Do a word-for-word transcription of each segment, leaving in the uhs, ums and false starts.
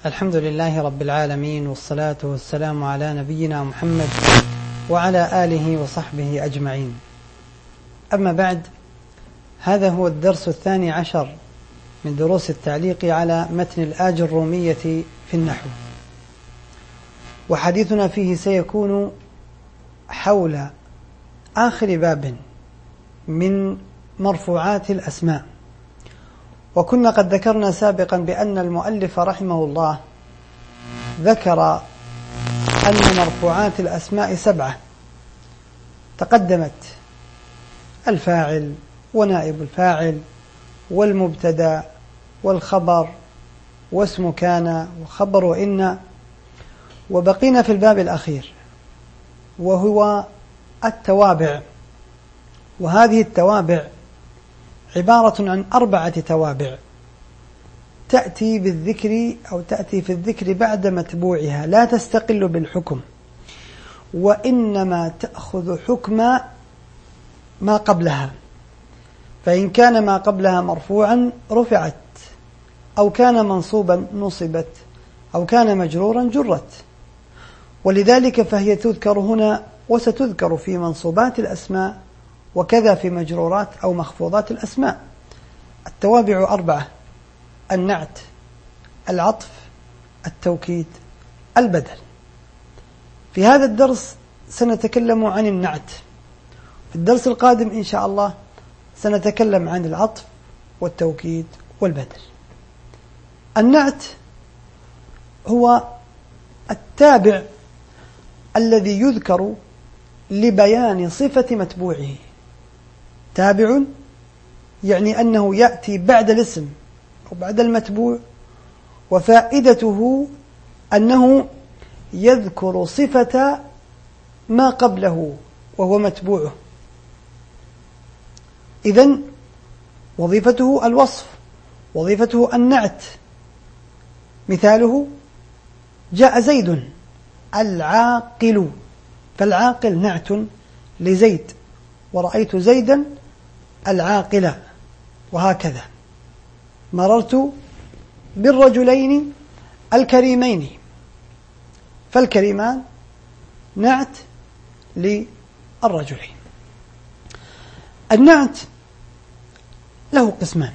الحمد لله رب العالمين، والصلاة والسلام على نبينا محمد وعلى آله وصحبه أجمعين. أما بعد، هذا هو الدرس الثاني عشر من دروس التعليق على متن الآج الرومية في النحو، وحديثنا فيه سيكون حول آخر باب من مرفوعات الأسماء. وكنا قد ذكرنا سابقا بأن المؤلف رحمه الله ذكر أن مرفوعات الأسماء سبعة تقدمت: الفاعل ونائب الفاعل والمبتدأ والخبر واسم كان وخبر إن. وبقينا في الباب الأخير وهو التوابع، وهذه التوابع عبارة عن أربعة توابع تأتي بالذكر أو تأتي في الذكر بعد متبوعها، لا تستقل بالحكم، وإنما تأخذ حكم ما قبلها، فإن كان ما قبلها مرفوعا رفعت، أو كان منصوبا نصبت، أو كان مجرورا جرت. ولذلك فهي تذكر هنا وستذكر في منصوبات الأسماء، وكذا في مجرورات أو مخفوضات الأسماء. التوابع أربعة: النعت، العطف، التوكيد، البدل. في هذا الدرس سنتكلم عن النعت، في الدرس القادم إن شاء الله سنتكلم عن العطف والتوكيد والبدل. النعت هو التابع الذي يذكر لبيان صفة متبوعه. تابع يعني أنه يأتي بعد الاسم أو بعد المتبوع، وفائدته أنه يذكر صفة ما قبله وهو متبوعه. إذن وظيفته الوصف، وظيفته النعت. مثاله: جاء زيد العاقل، فالعاقل نعت لزيد، ورأيت زيدا العاقل، وهكذا. مررت بالرجلين الكريمين، فالكريمان نعت للرجلين. النعت له قسمان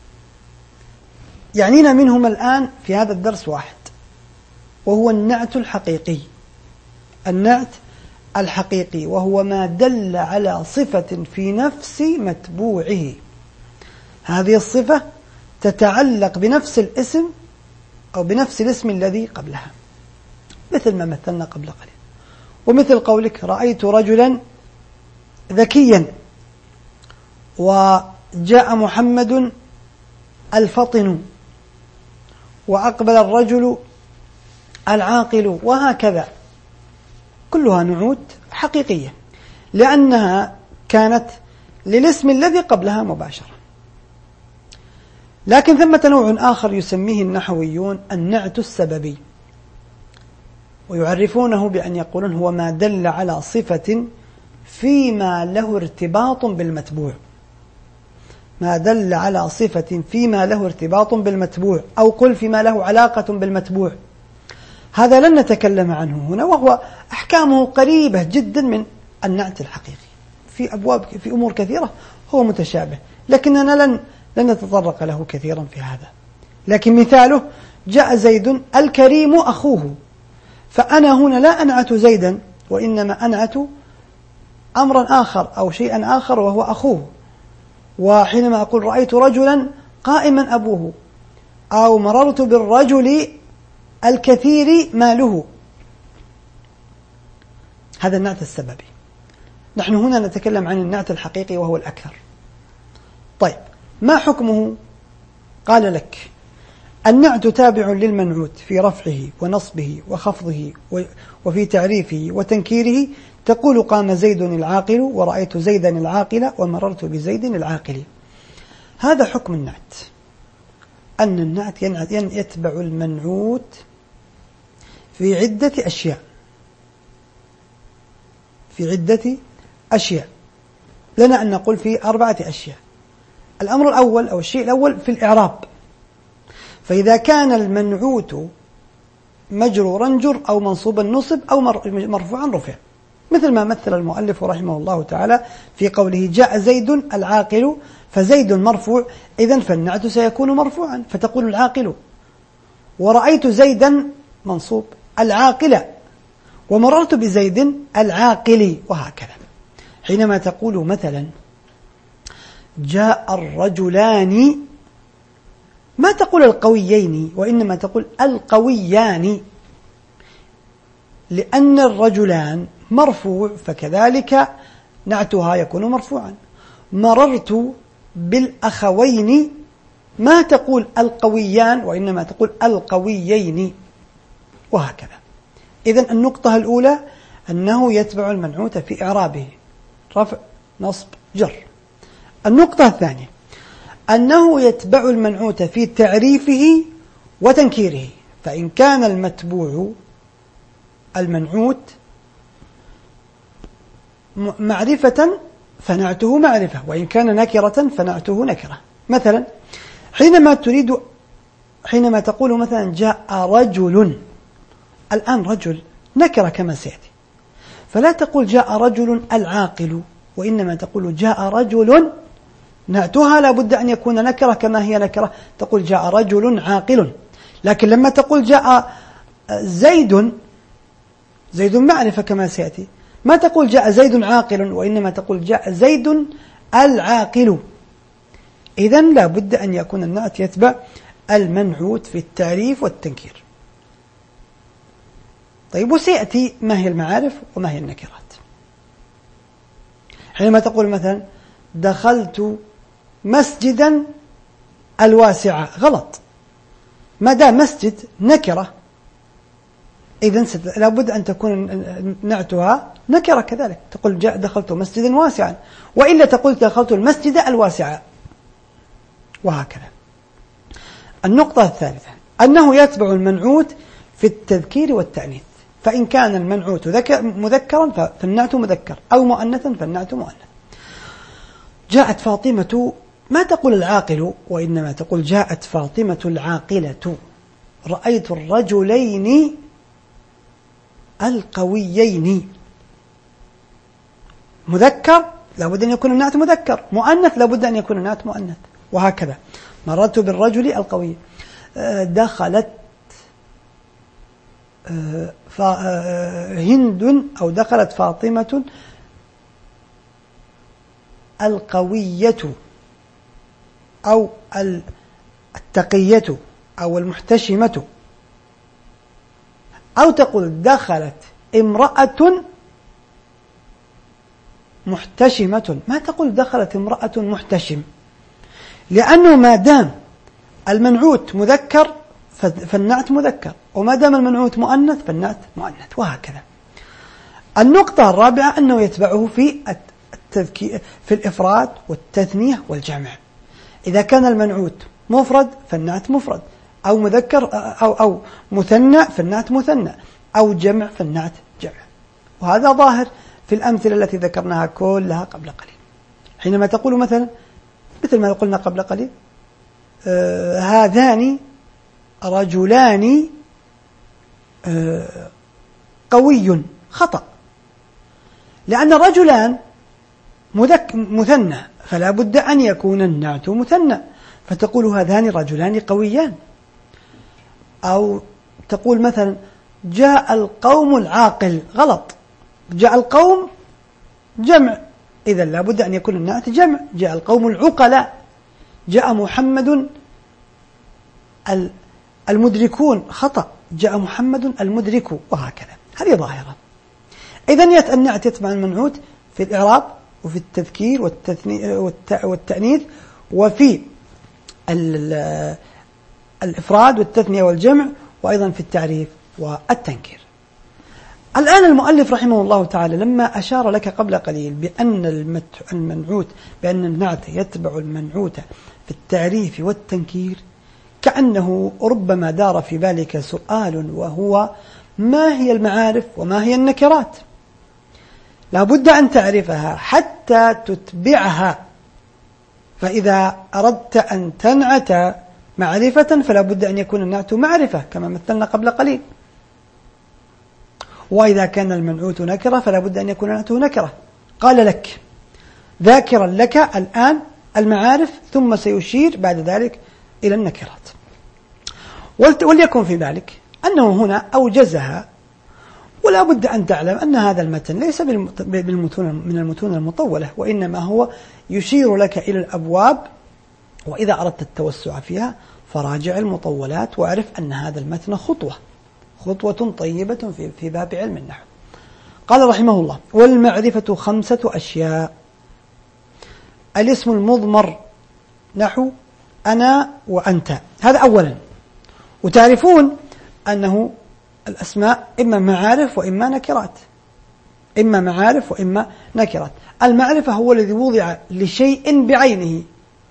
يعنينا منهما الآن في هذا الدرس واحد، وهو النعت الحقيقي. النعت الحقيقي وهو ما دل على صفة في نفس متبوعه. هذه الصفة تتعلق بنفس الاسم أو بنفس الاسم الذي قبلها، مثل ما مثلنا قبل قليل، ومثل قولك: رأيت رجلا ذكيا، وجاء محمد الفطن، وأقبل الرجل العاقل، وهكذا. كلها نعوت حقيقية لأنها كانت للاسم الذي قبلها مباشرة. لكن ثمة نوع آخر يسميه النحويون النعت السببي، ويعرفونه بأن يقولون هو ما دل على صفة فيما له ارتباط بالمتبوع. ما دل على صفة فيما له ارتباط بالمتبوع، أو قل فيما له علاقة بالمتبوع. هذا لن نتكلم عنه هنا، وهو أحكامه قريبة جدا من النعت الحقيقي. في أبواب في أمور كثيرة هو متشابه، لكننا لن لن نتطرق له كثيرا في هذا. لكن مثاله: جاء زيد الكريم أخوه، فأنا هنا لا أنعت زيدا، وإنما أنعت أمرا آخر أو شيئا آخر وهو أخوه. وحينما أقول رأيت رجلا قائما أبوه، أو مررت بالرجل الكثير ماله، هذا النعت السببي. نحن هنا نتكلم عن النعت الحقيقي وهو الأكثر. طيب، ما حكمه؟ قال لك: النعت تابع للمنعوت في رفعه ونصبه وخفضه وفي تعريفه وتنكيره. تقول: قام زيد العاقل، ورأيت زيدا العاقل، ومررت بزيد العاقل. هذا حكم النعت، أن النعت يتبع المنعوت في عدة أشياء في عدة أشياء لنا أن نقول في أربعة أشياء. الأمر الأول أو الشيء الأول في الإعراب، فإذا كان المنعوت مجرورا جر أو منصوبا نصب أو مرفوعا رفع، مثل ما مثل المؤلف رحمه الله تعالى في قوله جاء زيد العاقل، فزيد مرفوع إذن فالنعت سيكون مرفوعا فتقول العاقل، ورأيت زيدا منصوب العاقل، ومررت بزيد العاقل، وهكذا. حينما تقول مثلا جاء الرجلان ما تقول القويين، وإنما تقول القويان، لأن الرجلان مرفوع فكذلك نعتها يكون مرفوعا. مررت بالأخوين ما تقول القويان، وإنما تقول القويين، وهكذا. إذن النقطة الأولى أنه يتبع المنعوت في إعرابه رفع نصب جر. النقطة الثانية أنه يتبع المنعوت في تعريفه وتنكيره، فإن كان المتبوع المنعوت معرفة فنعته معرفة، وإن كان نكرة فنعته نكرة. مثلا حينما تريد حينما تقول مثلا جاء رجل، الآن رجل نكرة كما سيأتي، فلا تقول جاء رجل العاقل، وإنما تقول جاء رجل، نعتها لا بد أن يكون نكرة كما هي نكرة، تقول جاء رجل عاقل. لكن لما تقول جاء زيد، زيد معرفة كما سيأتي، ما تقول جاء زيد عاقل، وإنما تقول جاء زيد العاقل. إذن لا بد أن يكون النعت يتبع المنعوت في التعريف والتنكير. طيب، وسيأتي ما هي المعارف وما هي النكرات. حينما تقول مثلا دخلت مسجدا الواسعة، غلط، ما دام مسجد نكرة إذن لا بد أن تكون نعتها نكرة كذلك، تقول جاء دخلت مسجدا واسعا، وإلا تقول دخلت المسجد الواسع، وهكذا. النقطة الثالثة أنه يتبع المنعوت في التذكير والتأنيث، فإن كان المنعوت مذكرا فالنعت مذكر، أو مؤنثا فالنعت مؤنث. جاءت فاطمة ما تقول العاقل، وإنما تقول جاءت فاطمة العاقلة. رأيت الرجلين القويين. مذكر لابد أن يكون النعت مذكر، مؤنث لابد أن يكون النعت مؤنث، وهكذا. مررت بالرجل القوي. دخلت هند أو دخلت فاطمة القوية أو التقية أو المحتشمة، أو تقول دخلت امرأة محتشمة، ما تقول دخلت امرأة محتشم، لأنه ما دام المنعوت مذكر فالنعت مذكر، وما دام المنعوت مؤنث فالنعت مؤنث، وهكذا. النقطة الرابعة أنه يتبعه في التذكير في الإفراد والتثنية والجمع. إذا كان المنعوت مفرد فالنعت مفرد، أو مذكر أو أو مثنى فالنعت مثنى، أو جمع فالنعت جمع. وهذا ظاهر في الأمثلة التي ذكرناها كلها قبل قليل. حينما تقول مثلا مثل ما قلنا قبل قليل آه هذان رجلان آه قوي، خطأ، لأن رجلان مثنى فلا بد أن يكون النعت مثنى، فتقول هذان رجلان قويان. أو تقول مثلا جاء القوم العاقل، غلط، جاء القوم جمع، إذا لا بد أن يكون النعت جمع. جاء القوم العقلاء، جاء محمد المدركون، خطأ، جاء محمد المدرك، وهكذا. هذه ظاهرة. إذن النعت يتبع المنعوت في الإعراب وفي التذكير والتأنيث وفي الإفراد والتثنية والجمع، وأيضا في التعريف والتنكير. الآن المؤلف رحمه الله تعالى لما أشار لك قبل قليل بأن المنعوت بأن النعت يتبع المنعوت في التعريف والتنكير، كأنه ربما دار في بالك سؤال، وهو ما هي المعارف وما هي النكرات؟ لا بد أن تعرفها حتى تتبعها. فإذا أردت أن تنعت معرفة فلا بد أن يكون النعت معرفة كما مثلنا قبل قليل. وإذا كان المنعوت نكرة فلا بد أن يكون نعته نكرة. قال لك ذاكرا لك الآن المعارف، ثم سيشير بعد ذلك إلى النكرات. وليكن في ذلك أنه هنا أوجزها، ولا بد أن تعلم أن هذا المتن ليس بالمتون من المتون المطولة، وإنما هو يشير لك إلى الأبواب، وإذا أردت التوسع فيها فراجع المطولات واعرف أن هذا المتن خطوة خطوة طيبة في في باب علم النحو. قال رحمه الله: والمعرفة خمسة أشياء. الاسم المضمر نحو أنا وأنت، هذا أولا. وتعرفون أنه الأسماء إما معارف وإما نكرات، إما معارف وإما نكرات. المعرفة هو الذي وضع لشيء بعينه.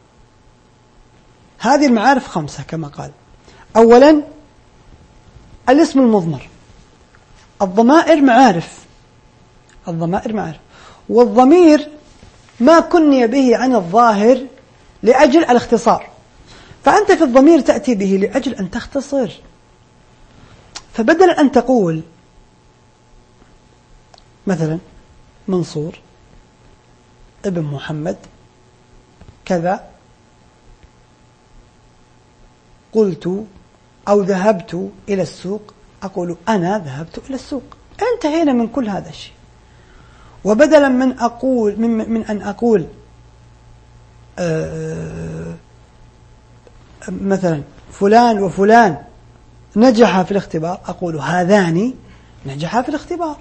هذه المعارف خمسة كما قال. أولا الاسم المضمر. الضمائر معارف، الضمائر معارف، والضمير ما كني به عن الظاهر لأجل الاختصار، فأنت في الضمير تأتي به لأجل أن تختصر. فبدل أن تقول مثلا منصور ابن محمد كذا، قلت أو ذهبت إلى السوق، أقول أنا ذهبت إلى السوق. انتهينا من كل هذا الشيء. وبدلا من أقول من, من أن أقول آه مثلا فلان وفلان نجح في الاختبار، أقول هذان نجحا في الاختبار.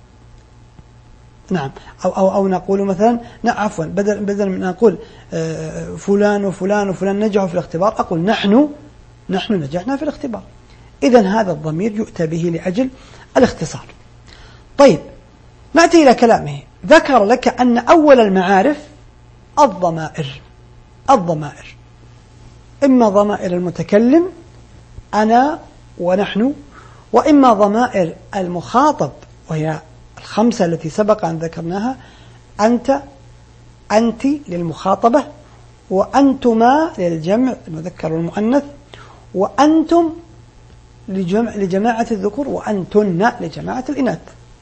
نعم. أو, أو, أو نقول مثلا نعم عفوا بدل, بدل من أن أقول آه فلان وفلان وفلان نجحوا في الاختبار، أقول نحن نحن نجحنا في الاختبار. إذن هذا الضمير يؤتى به لأجل الاختصار. طيب، نأتي إلى كلامه. ذكر لك أن أول المعارف الضمائر. الضمائر إما ضمائر المتكلم أنا ونحن، وإما ضمائر المخاطب وهي الخمسة التي سبق أن ذكرناها: أنت، أنت للمخاطبة، وأنتما للجمع المذكر والمؤنث، وأنتم لجمع لجماعة الذكور، وأنتن لجماعة الإناث.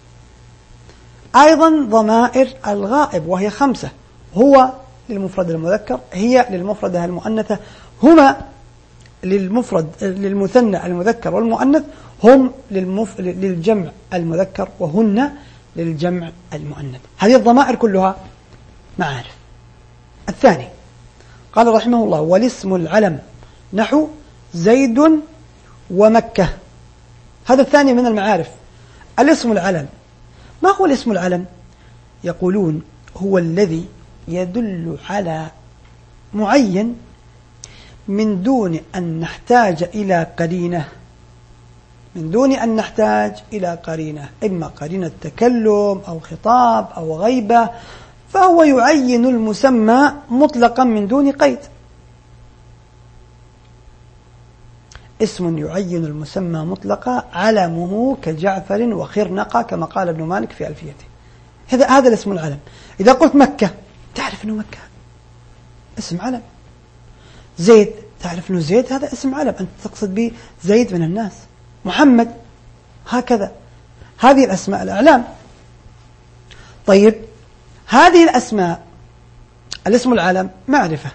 أيضا ضمائر الغائب وهي خمسة: هو للمفرد المذكر، هي للمفردة المؤنثة، هما للمفرد للمثنى المذكر والمؤنث، هم للمف... للجمع المذكر، وهن للجمع المؤنث. هذه الضمائر كلها معارف. الثاني قال رحمه الله: والاسم العلم نحو زيد ومكة. هذا الثاني من المعارف، الاسم العلم. ما هو الاسم العلم؟ يقولون هو الذي يدل على معين من دون أن نحتاج إلى قرينة، من دون أن نحتاج إلى قرينة، إما قرينة تكلم أو خطاب أو غيبة، فهو يعين المسمى مطلقا من دون قيد. اسم يعين المسمى مطلقا، علمه كجعفر وخرنقة كما قال ابن مالك في ألفيته. هذا هذا الاسم العلم. إذا قلت مكة تعرف أنه مكة اسم علم. زيد تعرف أنه زيد هذا اسم علم، أنت تقصد به زيد من الناس. محمد هكذا. هذه الأسماء الأعلام. طيب، هذه الأسماء الاسم العلم معرفة.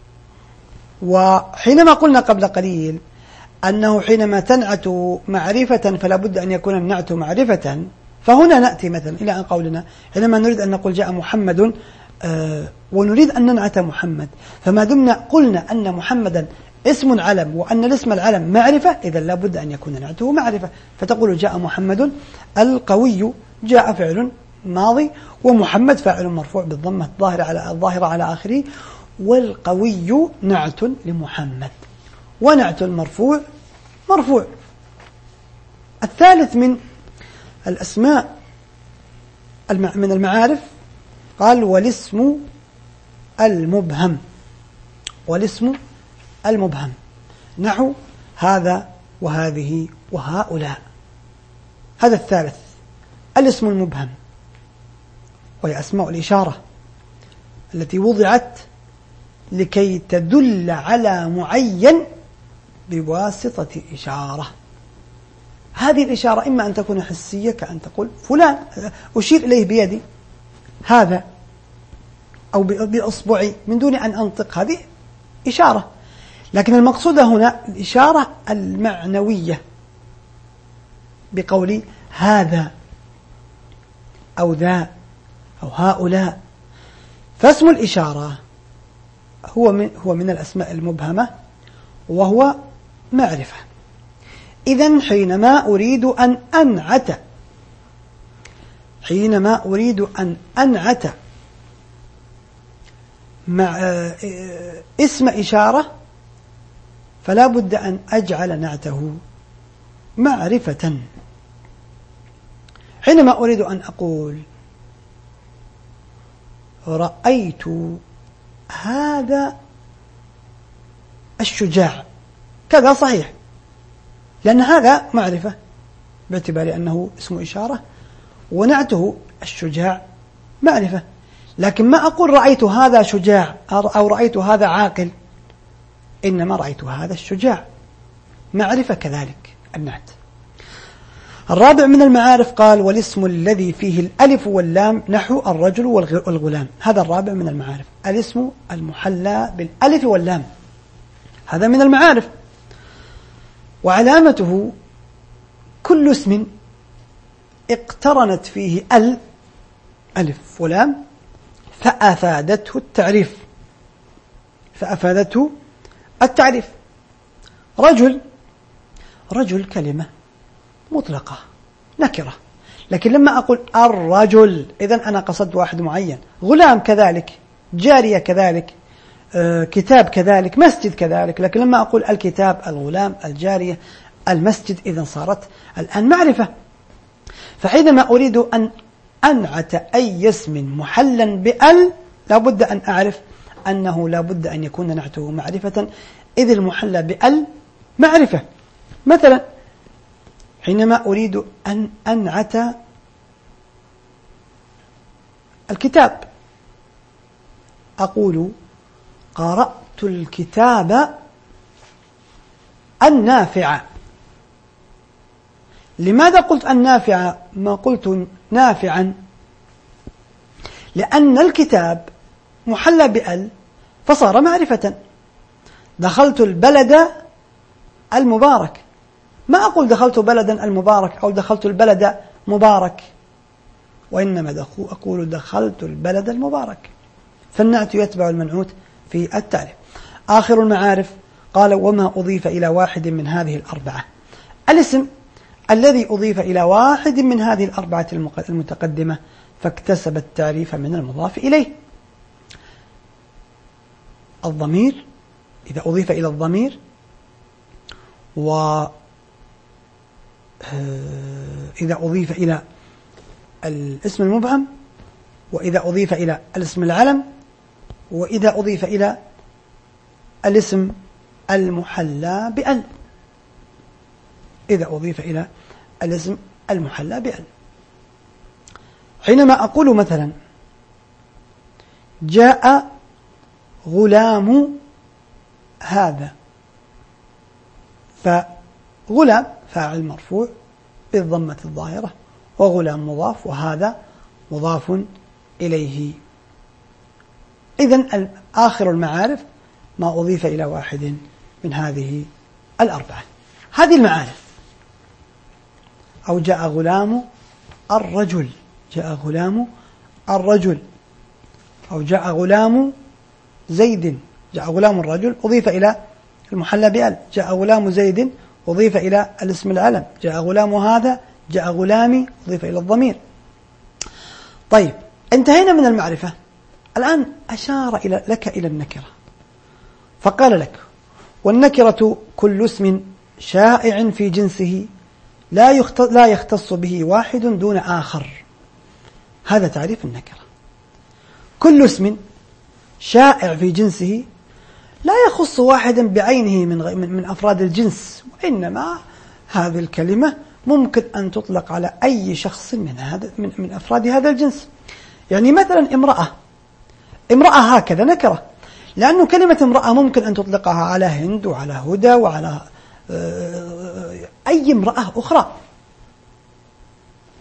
وحينما قلنا قبل قليل أنه حينما تنعت معرفة فلا بد أن يكون النعت معرفة، فهنا نأتي مثلا إلى أن قولنا حينما نريد أن نقول جاء محمد آه ونريد أن ننعت محمد، فما دمنا قلنا أن محمدا اسم علم وأن الاسم العلم معرفة، إذا لا بد أن يكون نعته معرفة. فتقول جاء محمد القوي، جاء فعل ماضي، ومحمد فاعل مرفوع بالضمة الظاهرة على الظاهرة على آخره، والقوي نعت لمحمد، ونعت المرفوع مرفوع. الثالث من الأسماء من المعارف قال: والاسم المبهم. والاسم المبهم نحو هذا وهذه وهؤلاء. هذا الثالث الاسم المبهم، وهي أسماء الإشارة التي وضعت لكي تدل على معين بواسطة إشارة. هذه الإشارة إما أن تكون حسية كأن تقول فلان، أشير إليه بيدي هذا أو بأصبعي من دون أن أنطق، هذه إشارة. لكن المقصود هنا الإشارة المعنوية بقولي هذا أو ذا أو هؤلاء. فاسم الإشارة هو من, هو من الأسماء المبهمة وهو معرفة. إذن حينما أريد أن أنعت حينما أريد أن أنعت مع اسم إشارة فلا بد أن أجعل نعته معرفة. حينما أريد أن أقول رأيت هذا الشجاع كذا صحيح، لأن هذا معرفة باعتبار أنه اسم إشارة ونعته الشجاع معرفة. لكن ما أقول رأيت هذا شجاع أو رأيت هذا عاقل، إنما رأيت هذا الشجاع معرفة كذلك النعت. الرابع من المعارف قال والاسم الذي فيه الألف واللام نحو الرجل والغلام. هذا الرابع من المعارف، الاسم المحلى بالألف واللام، هذا من المعارف. وعلامته كل اسم اقترنت فيه ال ألف ولام فأفادته التعريف فأفادته التعريف. رجل رجل كلمة مطلقة نكرة، لكن لما أقول الرجل إذن أنا قصدت واحد معين. غلام كذلك، جارية كذلك، آه، كتاب كذلك، مسجد كذلك. لكن لما أقول الكتاب، الغلام، الجارية، المسجد، إذن صارت الآن معرفة. فحينما أريد أن أنعت أي اسم محلا بأل لابد أن أعرف أنه لابد أن يكون نعته معرفة، إذ المحلى بأل معرفة. مثلا حينما أريد أن أنعت الكتاب أقول قرأت الكتاب النافع. لماذا قلت النافع ما قلت نافعا؟ لأن الكتاب محلى بأل فصار معرفة. دخلت البلد المبارك، ما أقول دخلت بلدا المبارك أو دخلت البلد مبارك، وإنما أقول دخلت البلد المبارك. فالنعت يتبع المنعوت في التعريف. آخر المعارف قال وما أضيف إلى واحد من هذه الأربعة. الاسم الذي أضيف إلى واحد من هذه الأربعة المتقدمة فاكتسب التعريف من المضاف إليه. الضمير إذا أضيف إلى الضمير، وإذا أضيف إلى الاسم المبهم، وإذا أضيف إلى الاسم العلم، وإذا أضيف إلى الاسم المحلى بأل. إذا أضيف إلى الاسم المحلى بأل. حينما أقول مثلا جاء غلام هذا، فغلام فاعل مرفوع بالضمة الظاهرة، وغلام مضاف، وهذا مضاف إليه. إذن آخر المعارف ما أضيف إلى واحد من هذه الأربعة. هذه المعارف. أو جاء غلام الرجل، جاء غلام الرجل، أو جاء غلام زيد، جاء غلام الرجل أضيف إلى المحلى بأل. جاء غلام زيد أضيف إلى الاسم العلم. جاء غلام هذا، جاء غلامي أضيف إلى الضمير. طيب انتهينا من المعرفة. الآن أشار إلى لك إلى النكرة فقال لك والنكرة كل اسم شائع في جنسه لا لا يختص به واحد دون آخر. هذا تعريف النكرة. كل اسم شائع في جنسه لا يخص واحدا بعينه من من أفراد الجنس، وإنما هذه الكلمة ممكن أن تطلق على أي شخص من هذا من من أفراد هذا الجنس. يعني مثلا امرأة، امرأة هكذا نكرة، لأنه كلمة امرأة ممكن أن تطلقها على هند وعلى هدى وعلى أي امرأة أخرى.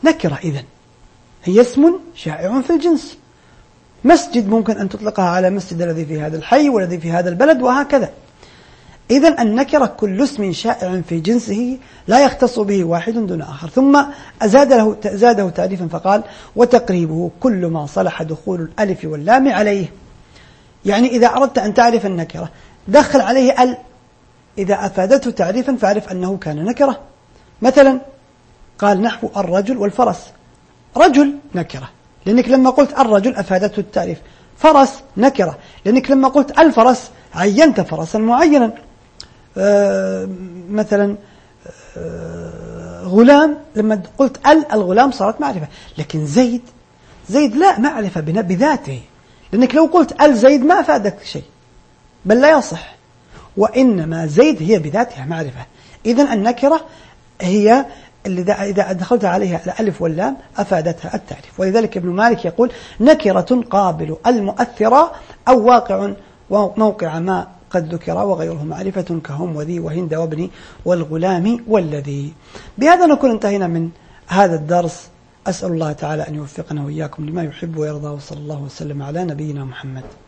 نكرة إذن، هي اسم شائع في الجنس. مسجد ممكن أن تطلقها على مسجد الذي في هذا الحي والذي في هذا البلد وهكذا. إذن النكرة كل اسم شائع في جنسه لا يختص به واحد دون آخر. ثم أزاد له زاده تعريفا فقال: وتقريبه كل ما صلح دخول الألف واللام عليه. يعني إذا أردت أن تعرف النكرة دخل عليه ال، إذا أفادته تعريفا فاعرف أنه كان نكرة. مثلا قال نحو الرجل والفرس، رجل نكرة لأنك لما قلت الرجل أفادته التعريف، فرس نكرة لأنك لما قلت الفرس عينت فرسا معينا. آه مثلا آه غلام لما قلت ال الغلام صارت معرفة. لكن زيد زيد لا معرفة بذاته، لأنك لو قلت ال زيد ما أفادك شيء بل لا يصح، وإنما زيد هي بذاتها معرفة. إذن النكرة هي اللي إذا دخلت عليها الألف واللام أفادتها التعريف. ولذلك ابن مالك يقول: نكرة قابل المؤثرة أو واقع موقع ما قد ذكر وغيره معرفة كهم وذي وهند وابني والغلام والذي. بهذا نكون انتهينا من هذا الدرس. أسأل الله تعالى أن يوفقنا وإياكم لما يحب ويرضى، وصلى الله وسلم على نبينا محمد.